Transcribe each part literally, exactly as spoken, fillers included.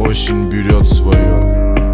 осень берет свое.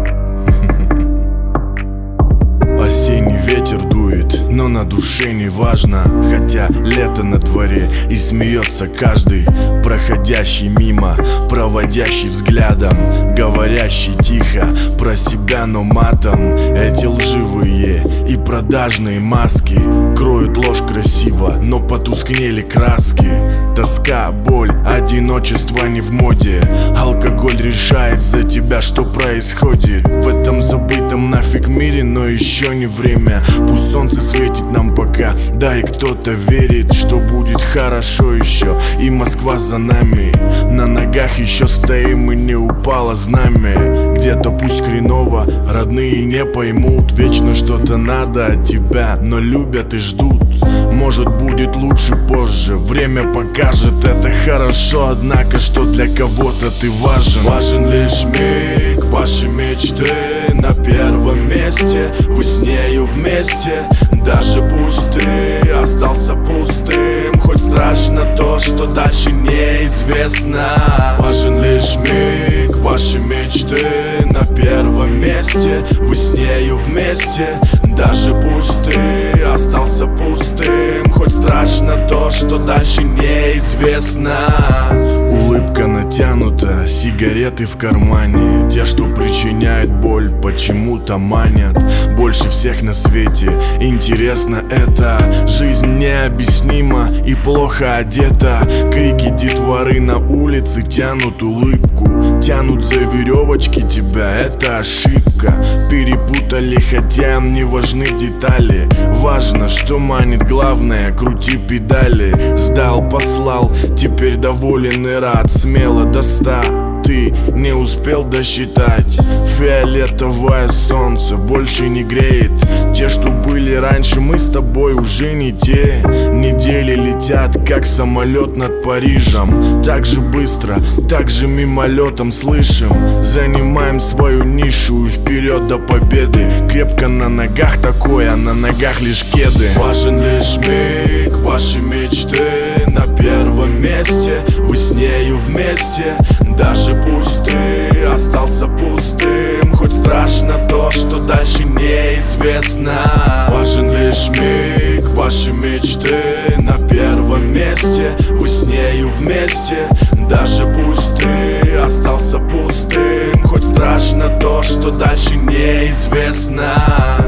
Осенний ветер дует, но на душе не важно. Хотя лето на дворе, и смеется каждый проходящий мимо, проводящий взглядом, говорящий тихо про себя, но матом. Эти лживые и продажные маски кроют ложь красиво, но потускнели краски. Тоска, боль, одиночество не в моде. Алкоголь решает за тебя, что происходит в этом забытом нафиг мире, но еще не время. Пусть солнце светит нам пока, да и кто-то верит, что будет хорошо еще. И Москва за нами, на ногах еще стоим, и не упало знамя. Где-то пусть хреново, родные не поймут. Вечно что-то надо от тебя, но любят и ждут. Может, будет лучше позже, время покажет. Это хорошо, однако, что для кого-то ты важен. Важен лишь миг, ваши мечты на первом месте. Вы с нею вместе, даже пусть ты остался пустым. Хоть страшно то, что дальше неизвестно. Важен лишь миг, ваши мечты на первом месте. Вы с нею вместе, даже пусть ты остался пустым. Хоть страшно то, что дальше неизвестно. Улыбка натянута, сигареты в кармане. Те, что причиняют боль, почему-то манят больше всех на свете. Интересно это, жизнь необъяснима и плохо одета. Крики детворы на улице тянут улыбку, тянут за веревочки тебя, это ошибка. Перепутали, хотя не важны детали. Важно, что манит, главное, крути педали. Сдал, послал, теперь доволен и рад. Смело до ста ты не успел досчитать. Фиолетовое солнце больше не греет. Те, что были раньше, мы с тобой уже не те. Недели летят, как самолет над Парижем. Так же быстро, так же мимолетом слышим. Занимаем свою нишу и вперед до победы. Крепко на ногах такое, а на ногах лишь кеды. Важен лишь миг, ваши мечты на первом месте. Вы с нею вместе, даже пусть ты остался пустым. Хоть страшно то, что дальше неизвестно. Важен лишь миг, ваши мечты на первом месте. Вы с нею вместе, даже пусть ты остался пустым. Хоть страшно то, что дальше неизвестно.